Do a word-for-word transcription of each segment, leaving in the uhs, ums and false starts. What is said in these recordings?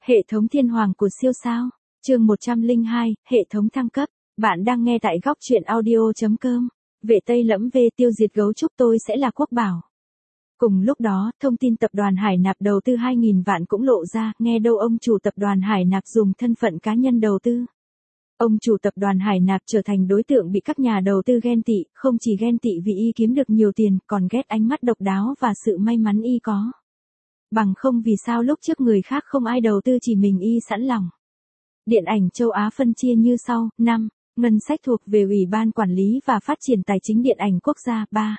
Hệ thống thiên hoàng của siêu sao. Chương một trăm lẻ hai, hệ thống thăng cấp. Bạn đang nghe tại góc truyện audio chấm com. Vệ Tây Lẫm về tiêu diệt gấu trúc tôi sẽ là quốc bảo. Cùng lúc đó, thông tin tập đoàn Hải Nạp đầu tư hai nghìn vạn cũng lộ ra, nghe đâu ông chủ tập đoàn Hải Nạp dùng thân phận cá nhân đầu tư. Ông chủ tập đoàn Hải Nạp trở thành đối tượng bị các nhà đầu tư ghen tị, không chỉ ghen tị vì y kiếm được nhiều tiền, còn ghét ánh mắt độc đáo và sự may mắn y có. Bằng không vì sao lúc trước người khác không ai đầu tư chỉ mình y sẵn lòng. Điện ảnh châu Á phân chia như sau. năm. Ngân sách thuộc về Ủy ban Quản lý và Phát triển Tài chính Điện ảnh Quốc gia. ba.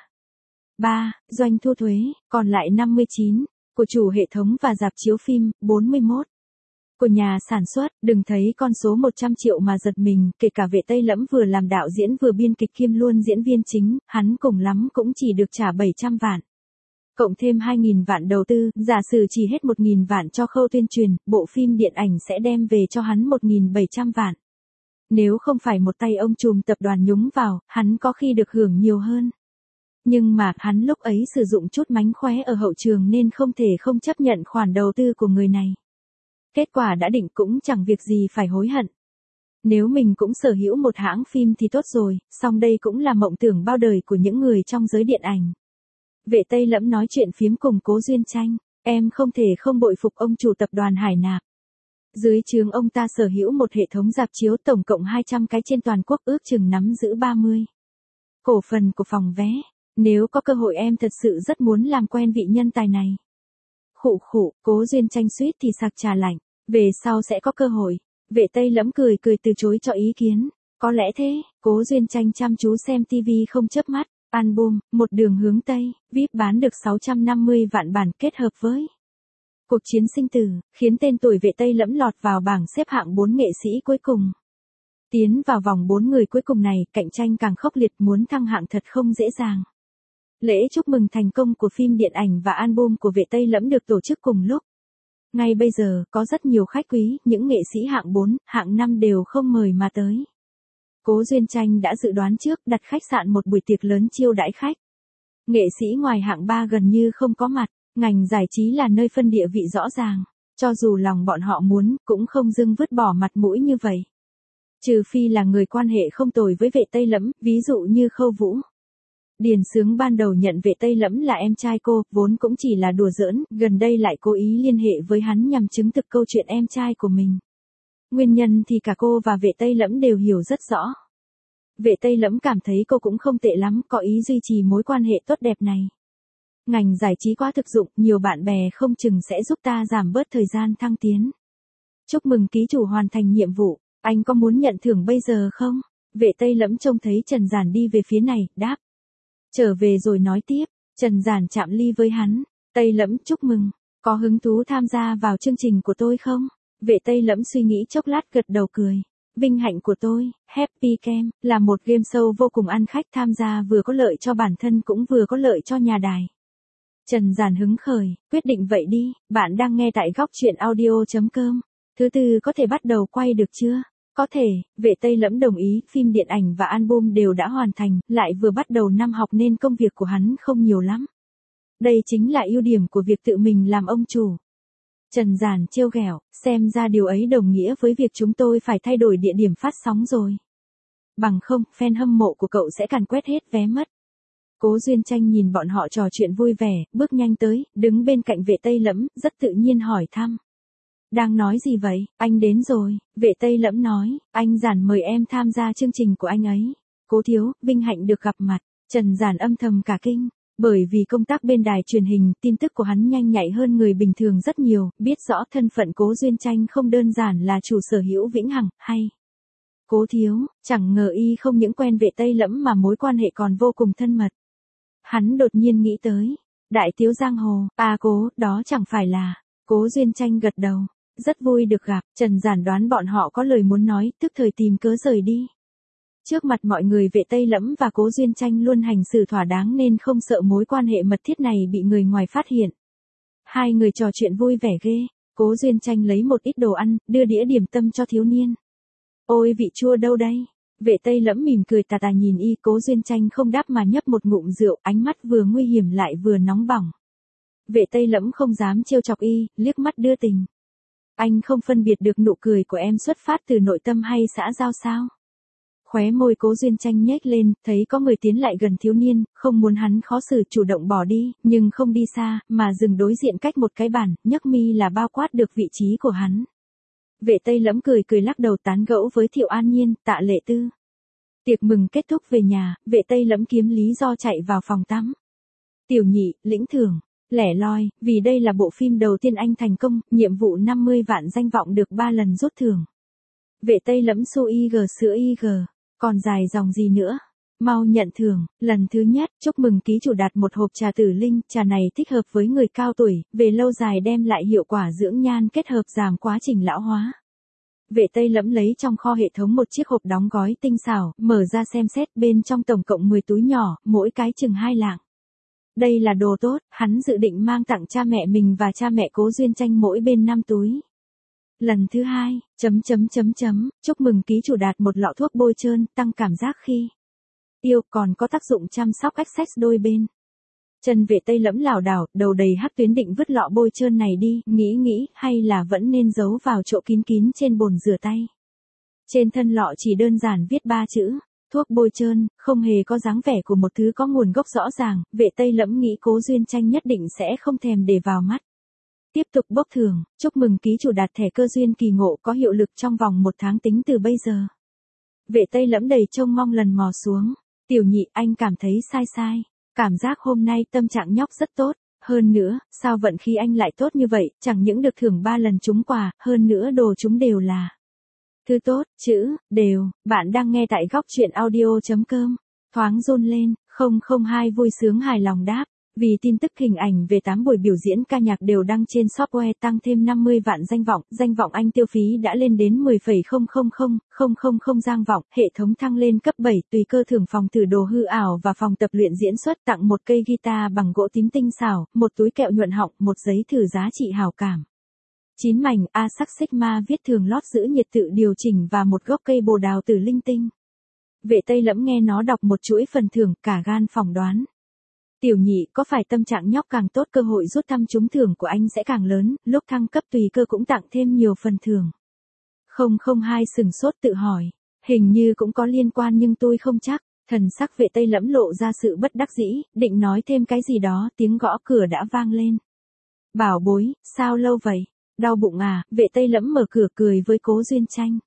ba. Doanh thu thuế, còn lại năm mươi chín. Của chủ hệ thống và rạp chiếu phim, bốn mươi mốt. Của nhà sản xuất, đừng thấy con số một trăm triệu mà giật mình, kể cả Vệ Tây Lẫm vừa làm đạo diễn vừa biên kịch kiêm luôn diễn viên chính, hắn cùng lắm cũng chỉ được trả bảy trăm vạn. Cộng thêm hai nghìn vạn đầu tư, giả sử chỉ hết một nghìn vạn cho khâu tuyên truyền, bộ phim điện ảnh sẽ đem về cho hắn một nghìn bảy trăm vạn. Nếu không phải một tay ông trùm tập đoàn nhúng vào, hắn có khi được hưởng nhiều hơn. Nhưng mà, hắn lúc ấy sử dụng chút mánh khóe ở hậu trường nên không thể không chấp nhận khoản đầu tư của người này. Kết quả đã định cũng chẳng việc gì phải hối hận. Nếu mình cũng sở hữu một hãng phim thì tốt rồi, song đây cũng là mộng tưởng bao đời của những người trong giới điện ảnh. Vệ Tây Lẫm nói chuyện phiếm cùng Cố Duyên Tranh, em không thể không bội phục ông chủ tập đoàn Hải Nạp. Dưới trướng ông ta sở hữu một hệ thống rạp chiếu tổng cộng hai trăm cái trên toàn quốc, ước chừng nắm giữ ba mươi cổ phần của phòng vé. Nếu có cơ hội em thật sự rất muốn làm quen vị nhân tài này. Khụ khụ, Cố Duyên Tranh suýt thì sặc trà lạnh, về sau sẽ có cơ hội. Vệ Tây Lẫm cười cười từ chối cho ý kiến. Có lẽ thế. Cố Duyên Tranh chăm chú xem tivi không chớp mắt. Album, Một đường hướng Tây, vê i pê bán được sáu trăm năm mươi vạn bản kết hợp với Cuộc chiến sinh tử, khiến tên tuổi Vệ Tây Lẫm lọt vào bảng xếp hạng bốn nghệ sĩ cuối cùng. Tiến vào vòng bốn người cuối cùng này, cạnh tranh càng khốc liệt, muốn thăng hạng thật không dễ dàng. Lễ chúc mừng thành công của phim điện ảnh và album của Vệ Tây Lẫm được tổ chức cùng lúc. Ngay bây giờ, có rất nhiều khách quý, những nghệ sĩ hạng bốn, hạng năm đều không mời mà tới. Cố Duyên Tranh đã dự đoán trước, đặt khách sạn một buổi tiệc lớn chiêu đãi khách. Nghệ sĩ ngoài hạng ba gần như không có mặt, ngành giải trí là nơi phân địa vị rõ ràng. Cho dù lòng bọn họ muốn, cũng không dưng vứt bỏ mặt mũi như vậy. Trừ phi là người quan hệ không tồi với Vệ Tây Lẫm, ví dụ như Khâu Vũ. Điền Xướng ban đầu nhận Vệ Tây Lẫm là em trai cô, vốn cũng chỉ là đùa giỡn, gần đây lại cố ý liên hệ với hắn nhằm chứng thực câu chuyện em trai của mình. Nguyên nhân thì cả cô và Vệ Tây Lẫm đều hiểu rất rõ. Vệ Tây Lẫm cảm thấy cô cũng không tệ lắm, có ý duy trì mối quan hệ tốt đẹp này. Ngành giải trí quá thực dụng, nhiều bạn bè không chừng sẽ giúp ta giảm bớt thời gian thăng tiến. Chúc mừng ký chủ hoàn thành nhiệm vụ, anh có muốn nhận thưởng bây giờ không? Vệ Tây Lẫm trông thấy Trần Giản đi về phía này, đáp. Trở về rồi nói tiếp. Trần Giản chạm ly với hắn. Tây Lẫm chúc mừng, có hứng thú tham gia vào chương trình của tôi không? Vệ Tây Lẫm suy nghĩ chốc lát gật đầu cười. Vinh hạnh của tôi, Happy Camp, là một game show vô cùng ăn khách, tham gia vừa có lợi cho bản thân cũng vừa có lợi cho nhà đài. Trần Giản hứng khởi, quyết định vậy đi, bạn đang nghe tại góc truyện audio chấm com. Thứ tư có thể bắt đầu quay được chưa? Có thể. Vệ Tây Lẫm đồng ý, phim điện ảnh và album đều đã hoàn thành, lại vừa bắt đầu năm học nên công việc của hắn không nhiều lắm. Đây chính là ưu điểm của việc tự mình làm ông chủ. Trần Giản trêu ghẹo, xem ra điều ấy đồng nghĩa với việc chúng tôi phải thay đổi địa điểm phát sóng rồi. Bằng không, fan hâm mộ của cậu sẽ càn quét hết vé mất. Cố Duyên Tranh nhìn bọn họ trò chuyện vui vẻ, bước nhanh tới, đứng bên cạnh Vệ Tây Lẫm, rất tự nhiên hỏi thăm. Đang nói gì vậy? Anh đến rồi. Vệ Tây Lẫm nói, anh Giản mời em tham gia chương trình của anh ấy. Cố thiếu, vinh hạnh được gặp mặt. Trần Giản âm thầm cả kinh. Bởi vì công tác bên đài truyền hình, tin tức của hắn nhanh nhạy hơn người bình thường rất nhiều, biết rõ thân phận Cố Duyên Tranh không đơn giản là chủ sở hữu vĩnh hằng, hay. Cố thiếu, chẳng ngờ y không những quen Vệ Tây Lẫm mà mối quan hệ còn vô cùng thân mật. Hắn đột nhiên nghĩ tới. Đại tiếu giang hồ, à cố, đó chẳng phải là. Cố Duyên Tranh gật đầu. Rất vui được gặp. Trần Giản đoán bọn họ có lời muốn nói, tức thời tìm cớ rời đi. Trước mặt mọi người Vệ Tây Lẫm và Cố Duyên Tranh luôn hành xử thỏa đáng nên không sợ mối quan hệ mật thiết này bị người ngoài phát hiện. Hai người trò chuyện vui vẻ ghê. Cố Duyên Tranh lấy một ít đồ ăn, đưa đĩa điểm tâm cho thiếu niên. Ôi vị chua đâu đây? Vệ Tây Lẫm mỉm cười tà tà nhìn y. Cố Duyên Tranh không đáp mà nhấp một ngụm rượu, ánh mắt vừa nguy hiểm lại vừa nóng bỏng. Vệ Tây Lẫm không dám trêu chọc y, liếc mắt đưa tình. Anh không phân biệt được nụ cười của em xuất phát từ nội tâm hay xã giao sao? Khóe môi Cố Duyên Tranh nhếch lên, thấy có người tiến lại gần thiếu niên, không muốn hắn khó xử chủ động bỏ đi, nhưng không đi xa, mà dừng đối diện cách một cái bàn, nhấc mi là bao quát được vị trí của hắn. Vệ Tây Lẫm cười cười lắc đầu tán gẫu với Thiệu An Nhiên, Tạ Lệ Tư. Tiệc mừng kết thúc về nhà, Vệ Tây Lẫm kiếm lý do chạy vào phòng tắm. Tiểu Nhị, lĩnh thưởng, lẻ loi, vì đây là bộ phim đầu tiên anh thành công, nhiệm vụ năm mươi vạn danh vọng được ba lần rút thưởng. Vệ Tây Lẫm su y gờ sữa y gờ, còn dài dòng gì nữa? Mau nhận thưởng, lần thứ nhất, chúc mừng ký chủ đạt một hộp trà tử linh, trà này thích hợp với người cao tuổi, về lâu dài đem lại hiệu quả dưỡng nhan kết hợp giảm quá trình lão hóa. Vệ Tây Lẫm lấy trong kho hệ thống một chiếc hộp đóng gói tinh xảo, mở ra xem xét, bên trong tổng cộng mười túi nhỏ, mỗi cái chừng hai lạng. Đây là đồ tốt, hắn dự định mang tặng cha mẹ mình và cha mẹ Cố Duyên Tranh mỗi bên năm túi. Lần thứ hai, chấm chấm chấm chấm, chúc mừng ký chủ đạt một lọ thuốc bôi trơn, tăng cảm giác khi yêu, còn có tác dụng chăm sóc ách sex đôi bên. Chân Vệ Tây Lẫm lảo đảo, đầu đầy hắc tuyến, định vứt lọ bôi trơn này đi, nghĩ nghĩ, hay là vẫn nên giấu vào chỗ kín kín trên bồn rửa tay. Trên thân lọ chỉ đơn giản viết ba chữ, thuốc bôi trơn, không hề có dáng vẻ của một thứ có nguồn gốc rõ ràng, Vệ Tây Lẫm nghĩ Cố Duyên Tranh nhất định sẽ không thèm để vào mắt. Tiếp tục bốc thưởng, chúc mừng ký chủ đạt thẻ cơ duyên kỳ ngộ có hiệu lực trong vòng một tháng tính từ bây giờ. Vệ Tây Lẫm đầy trông mong lần mò xuống. Tiểu Nhị, anh cảm thấy sai sai. Cảm giác hôm nay tâm trạng nhóc rất tốt. Hơn nữa, sao vận khí anh lại tốt như vậy, chẳng những được thưởng ba lần trúng quà, hơn nữa đồ chúng đều là thứ tốt, chữ, đều. Bạn đang nghe tại góc truyện audio chấm com. Thoáng run lên, không không hai vui sướng hài lòng đáp. Vì tin tức hình ảnh về tám buổi biểu diễn ca nhạc đều đăng trên software tăng thêm năm mươi vạn danh vọng, danh vọng anh tiêu phí đã lên đến mười phẩy không không không không không không danh vọng, hệ thống thăng lên cấp bảy, tùy cơ thưởng phòng thử đồ hư ảo và phòng tập luyện diễn xuất, tặng một cây guitar bằng gỗ tím tinh xảo, một túi kẹo nhuận họng, một giấy thử giá trị hảo cảm. chín mảnh A sắc Sigma viết thường lót giữ nhiệt tự điều chỉnh và một gốc cây bồ đào tử linh tinh. Vệ Tây Lẫm nghe nó đọc một chuỗi phần thưởng, cả gan phỏng đoán. Tiểu Nhị, có phải tâm trạng nhóc càng tốt cơ hội rút thăm trúng thưởng của anh sẽ càng lớn, lúc thăng cấp tùy cơ cũng tặng thêm nhiều phần thưởng. không không hai sừng sốt tự hỏi, hình như cũng có liên quan nhưng tôi không chắc, thần sắc Vệ Tây Lẫm lộ ra sự bất đắc dĩ, định nói thêm cái gì đó, tiếng gõ cửa đã vang lên. Bảo bối, sao lâu vậy? Đau bụng à? Vệ Tây Lẫm mở cửa cười với Cố Duyên Tranh.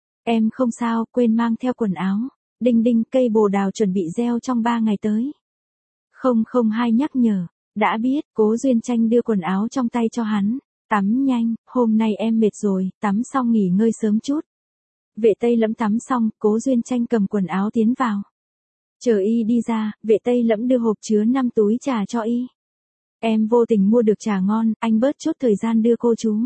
Em không sao, quên mang theo quần áo. Đinh đinh, cây bồ đào chuẩn bị gieo trong ba ngày tới. không không hai nhắc nhở, đã biết. Cố Duyên Tranh đưa quần áo trong tay cho hắn. Tắm nhanh, hôm nay em mệt rồi, tắm xong nghỉ ngơi sớm chút. Vệ Tây Lẫm tắm xong, Cố Duyên Tranh cầm quần áo tiến vào. Chờ y đi ra, Vệ Tây Lẫm đưa hộp chứa năm túi trà cho y. Em vô tình mua được trà ngon, anh bớt chút thời gian đưa cô chú.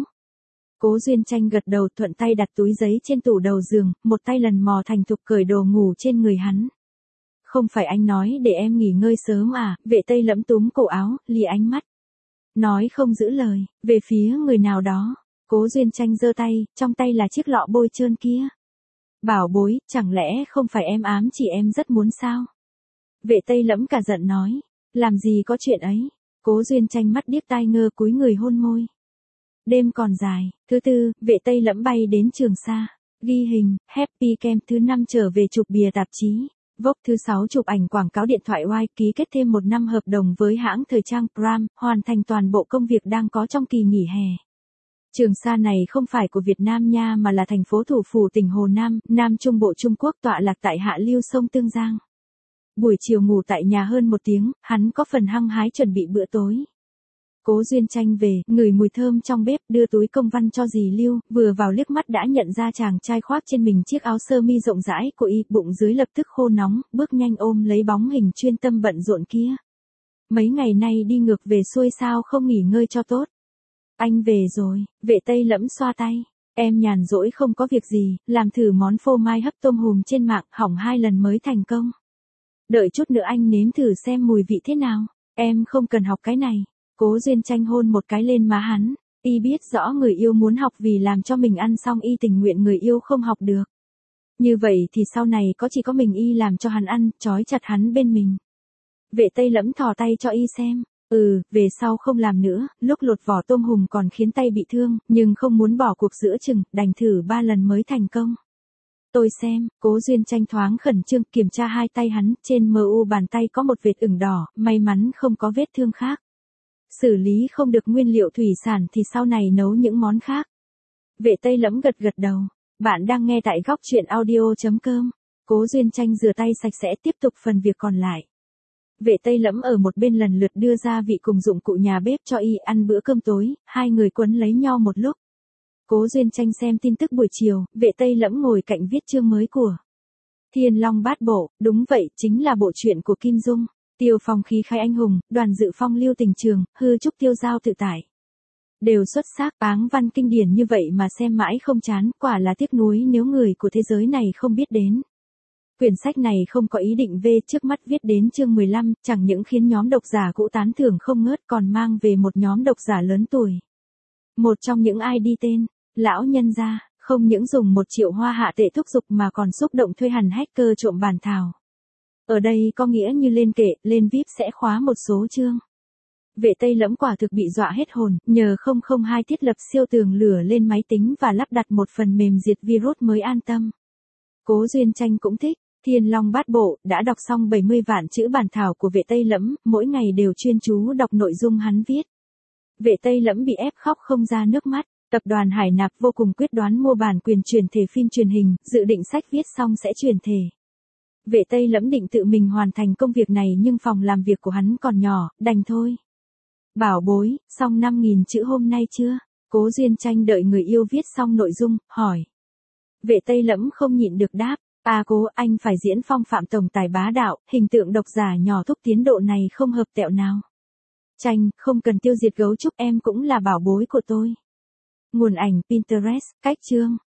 Cố Duyên Tranh gật đầu, thuận tay đặt túi giấy trên tủ đầu giường, một tay lần mò thành thục cởi đồ ngủ trên người hắn. Không phải anh nói để em nghỉ ngơi sớm à? Vệ Tây Lẫm túm cổ áo, lìa ánh mắt. Nói không giữ lời, về phía người nào đó. Cố Duyên Tranh giơ tay, trong tay là chiếc lọ bôi trơn kia. Bảo bối, chẳng lẽ không phải em ám chỉ em rất muốn sao? Vệ Tây Lẫm cả giận nói. Làm gì có chuyện ấy? Cố Duyên Tranh mắt điếc tai ngơ cúi người hôn môi. Đêm còn dài. Thứ tư, Vệ Tây Lẫm bay đến Trường Sa. Ghi hình, Happy Camp thứ năm trở về chụp bìa tạp chí. Vogue thứ sáu chụp ảnh quảng cáo điện thoại Y, ký kết thêm một năm hợp đồng với hãng thời trang Pram, hoàn thành toàn bộ công việc đang có trong kỳ nghỉ hè. Trường Sa này không phải của Việt Nam nha mà là thành phố thủ phủ tỉnh Hồ Nam, Nam Trung Bộ Trung Quốc, tọa lạc tại hạ lưu sông Tương Giang. Buổi chiều ngủ tại nhà hơn một tiếng, hắn có phần hăng hái chuẩn bị bữa tối. Cố Duyên Tranh về, ngửi mùi thơm trong bếp, đưa túi công văn cho dì Lưu, vừa vào liếc mắt đã nhận ra chàng trai khoác trên mình chiếc áo sơ mi rộng rãi của y, bụng dưới lập tức khô nóng, bước nhanh ôm lấy bóng hình chuyên tâm bận rộn kia. Mấy ngày nay đi ngược về xuôi sao không nghỉ ngơi cho tốt. Anh về rồi. Vệ Tây Lẫm xoa tay. Em nhàn rỗi không có việc gì, làm thử món phô mai hấp tôm hùm trên mạng, hỏng hai lần mới thành công. Đợi chút nữa anh nếm thử xem mùi vị thế nào. Em không cần học cái này. Cố Duyên Tranh hôn một cái lên má hắn. Y biết rõ người yêu muốn học vì làm cho mình ăn xong y tình nguyện người yêu không học được. Như vậy thì sau này có chỉ có mình y làm cho hắn ăn, trói chặt hắn bên mình. Vệ Tây Lẫm thò tay cho y xem. Ừ, về sau không làm nữa, lúc lột vỏ tôm hùm còn khiến tay bị thương, nhưng không muốn bỏ cuộc giữa chừng, đành thử ba lần mới thành công. Tôi xem, Cố Duyên Tranh thoáng khẩn trương kiểm tra hai tay hắn, trên mờ u bàn tay có một vệt ửng đỏ, may mắn không có vết thương khác. Xử lý không được nguyên liệu thủy sản thì sau này nấu những món khác. Vệ Tây Lẫm gật gật đầu. Bạn đang nghe tại góc truyện audio.com. Cố Duyên Tranh rửa tay sạch sẽ tiếp tục phần việc còn lại. Vệ Tây Lẫm ở một bên lần lượt đưa ra vị cùng dụng cụ nhà bếp cho y ăn bữa cơm tối, hai người quấn lấy nhau một lúc. Cố Duyên Tranh xem tin tức buổi chiều, Vệ Tây Lẫm ngồi cạnh viết chương mới của Thiên Long Bát Bộ, đúng vậy, chính là bộ truyện của Kim Dung. Tiêu Phong khí khai anh hùng, Đoàn Dự Phong lưu tình trường, hư trúc tiêu giao tự tại. Đều xuất sắc, áng văn kinh điển như vậy mà xem mãi không chán, quả là tiếc nuối nếu người của thế giới này không biết đến. Quyển sách này không có ý định về trước mắt viết đến chương mười lăm, chẳng những khiến nhóm độc giả cũ tán thưởng không ngớt còn mang về một nhóm độc giả lớn tuổi. Một trong những ai đi tên, lão nhân gia, không những dùng một triệu hoa hạ tệ thúc giục mà còn xúc động thuê hẳn hacker trộm bản thảo. Ở đây có nghĩa như lên kệ, lên víp sẽ khóa một số chương. Vệ Tây Lẫm quả thực bị dọa hết hồn, nhờ không không hai thiết lập siêu tường lửa lên máy tính và lắp đặt một phần mềm diệt virus mới an tâm. Cố Duyên Tranh cũng thích, Thiên Long Bát Bộ, đã đọc xong bảy mươi vạn chữ bản thảo của Vệ Tây Lẫm, mỗi ngày đều chuyên chú đọc nội dung hắn viết. Vệ Tây Lẫm bị ép khóc không ra nước mắt, tập đoàn Hải Nạp vô cùng quyết đoán mua bản quyền chuyển thể phim truyền hình, dự định sách viết xong sẽ chuyển thể. Vệ Tây Lẫm định tự mình hoàn thành công việc này nhưng phòng làm việc của hắn còn nhỏ, đành thôi. Bảo bối, xong năm nghìn chữ hôm nay chưa? Cố Duyên Tranh đợi người yêu viết xong nội dung, hỏi. Vệ Tây Lẫm không nhịn được đáp, à Cố, anh phải diễn phong phạm tổng tài bá đạo, hình tượng độc giả nhỏ thúc tiến độ này không hợp tẹo nào. Tranh, không cần tiêu diệt gấu trúc, em cũng là bảo bối của tôi. Nguồn ảnh Pinterest, cách chương.